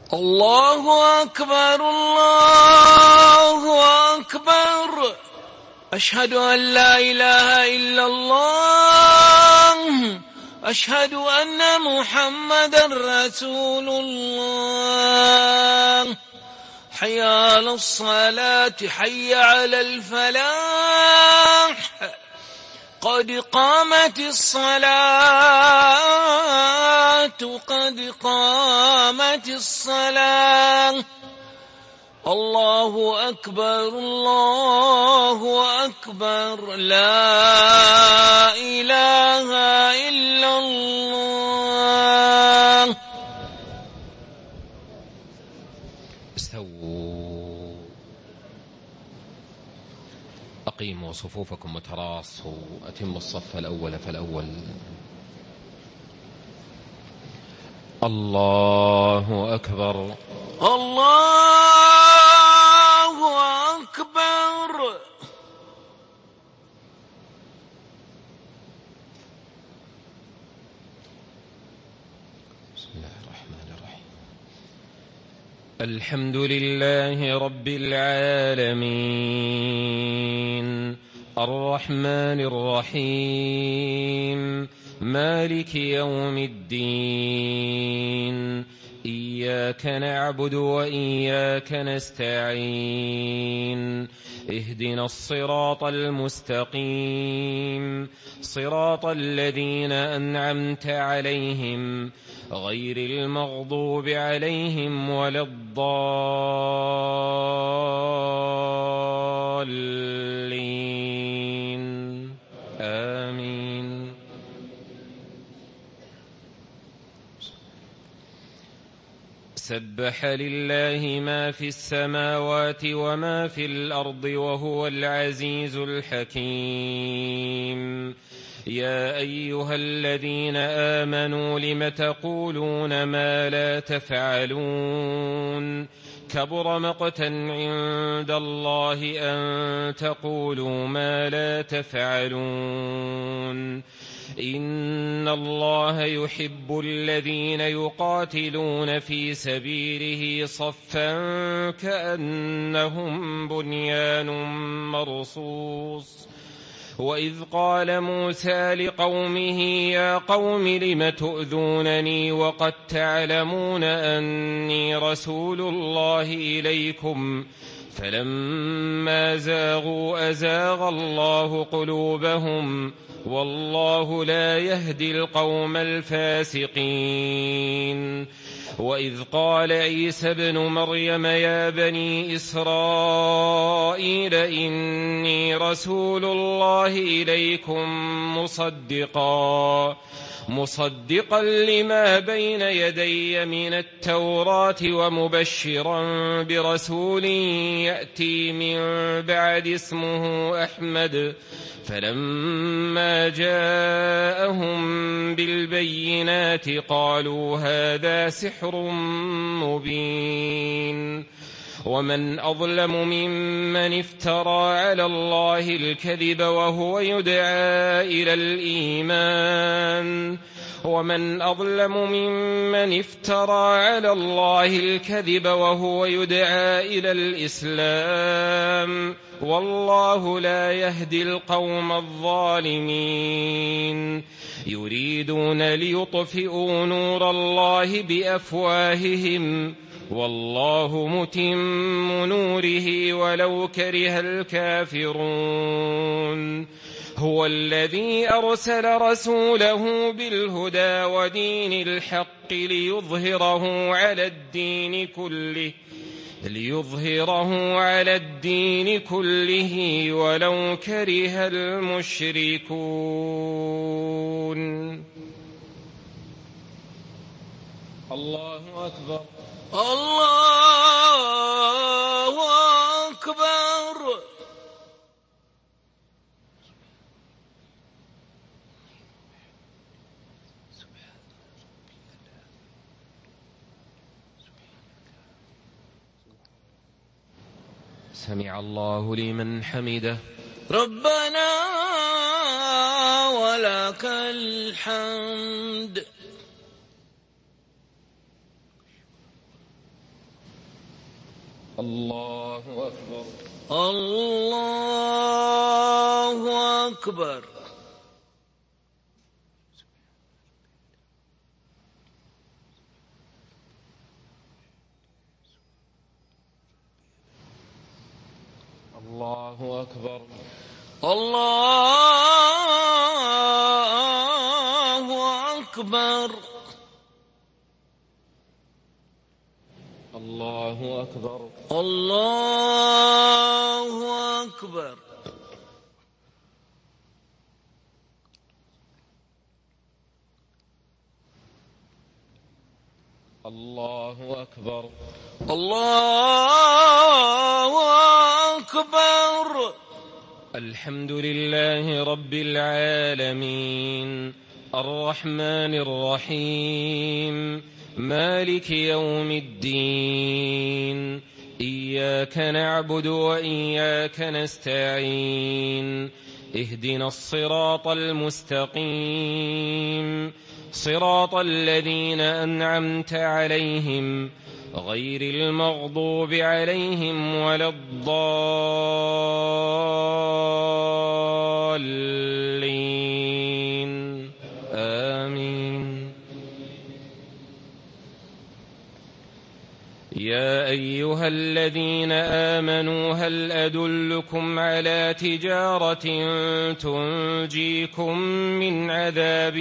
الله أكبر الله أكبر. أشهد أن لا إله إلا الله. أشهد أن محمدا رسول الله. حي على الصلاة حي على الفلاح. قد قامت الصلاة قد قامت الصلاة. الله أكبر الله أكبر. لا إله إلا الله. استووا، أقيموا صفوفكم وتراصوا، أتموا الصف الأول فالأول. الله أكبر الله أكبر. بسم الله الرحمن الرحيم. الحمد لله رب العالمين، الرحمن الرحيم، مالك يوم الدين. إياك نعبد وإياك نستعين. اهدنا الصراط المستقيم، صراط الذين أنعمت عليهم غير المغضوب عليهم ولا الضالين. آمين. سبح لله ما في السماوات وما في الأرض وهو العزيز الحكيم. يا أيها الذين آمنوا لم تقولون ما لا تفعلون؟ كبر مقتا عند الله أن تقولوا ما لا تفعلون. إن الله يحب الذين يقاتلون في سبيله صفا كأنهم بنيان مرصوص. وإذ قال موسى لقومه يا قوم لم تؤذونني وقد تعلمون أني رسول الله إليكم فلما زاغوا أزاغ الله قلوبهم والله لا يهدي القوم الفاسقين. وإذ قال عيسى ابن مريم يا بني إسرائيل إني رسول الله إليكم مصدقا لما بين يدي من التوراة ومبشرا برسول يأتي من بعد اسمه أحمد. فلما جاءهم بالبينات قالوا هذا سحر مبين. ومن أظلم ممن افترى على الله الكذب وهو يدعى إلى الإيمان. ومن أظلم ممن افترى على الله الكذب وهو يدعى إلى الإسلام والله لا يهدي القوم الظالمين. يريدون ليطفئوا نور الله بأفواههم والله متم نوره ولو كره الكافرون. هو الذي أرسل رسوله بالهدى ودين الحق ليظهره على الدين كله ولو كره المشركون. الله أكبر الله أكبر. سمع الله لمن حمده. ربنا ولك الحمد. الله أكبر. الله أكبر. الله أكبر. الله أكبر. الله أكبر. الله أكبر. الله أكبر. الله أكبر. الحمد لله رب العالمين الرحمن الرحيم مالك يوم الدين إياك نعبد وإياك نستعين اهدنا الصراط المستقيم صراط الذين أنعمت عليهم غير المغضوب عليهم ولا الضالين آمين. يا أيها الذين آمنوا هل أدلكم على تجارة تنجيكم من عذاب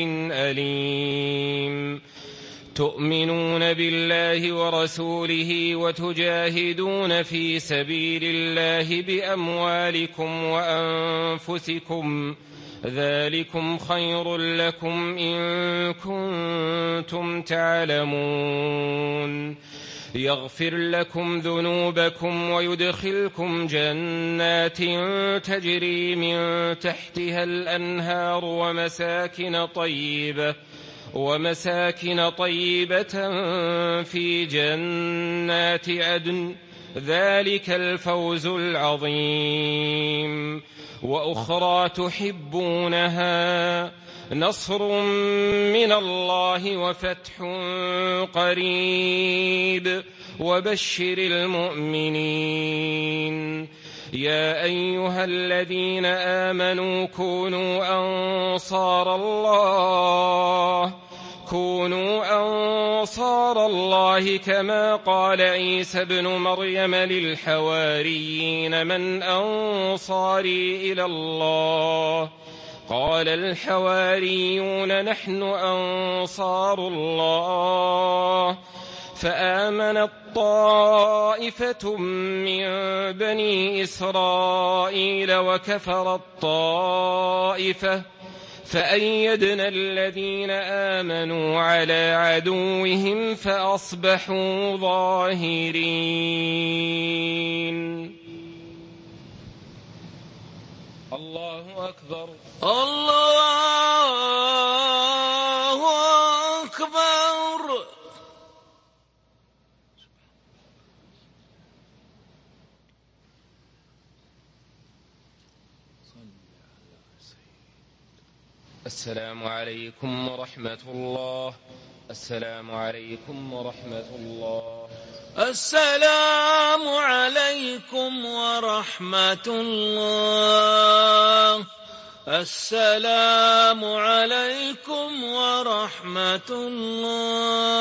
أليم تؤمنون بالله ورسوله وتجاهدون في سبيل الله بأموالكم وأنفسكم ذلكم خير لكم إن كنتم تعلمون يغفر لكم ذنوبكم ويدخلكم جنات تجري من تحتها الأنهار ومساكن طيبة في جنات عدن ذلك الفوز العظيم. وأخرى تحبونها نصر من الله وفتح قريب وبشر المؤمنين. يا أيها الذين آمنوا كونوا أنصار الله كما قال عيسى ابن مريم للحواريين من أنصاري إلى الله قال الحواريون نحن أنصار الله فآمنت طائفة من بني إسرائيل وكفرت طائفة فأيدنا الذين آمنوا على عدوهم فأصبحوا ظاهرين. الله أكبر. الله أكبر. السلام عليكم ورحمة الله. السلام عليكم ورحمة الله. السلام عليكم ورحمة الله. السلام عليكم ورحمة الله.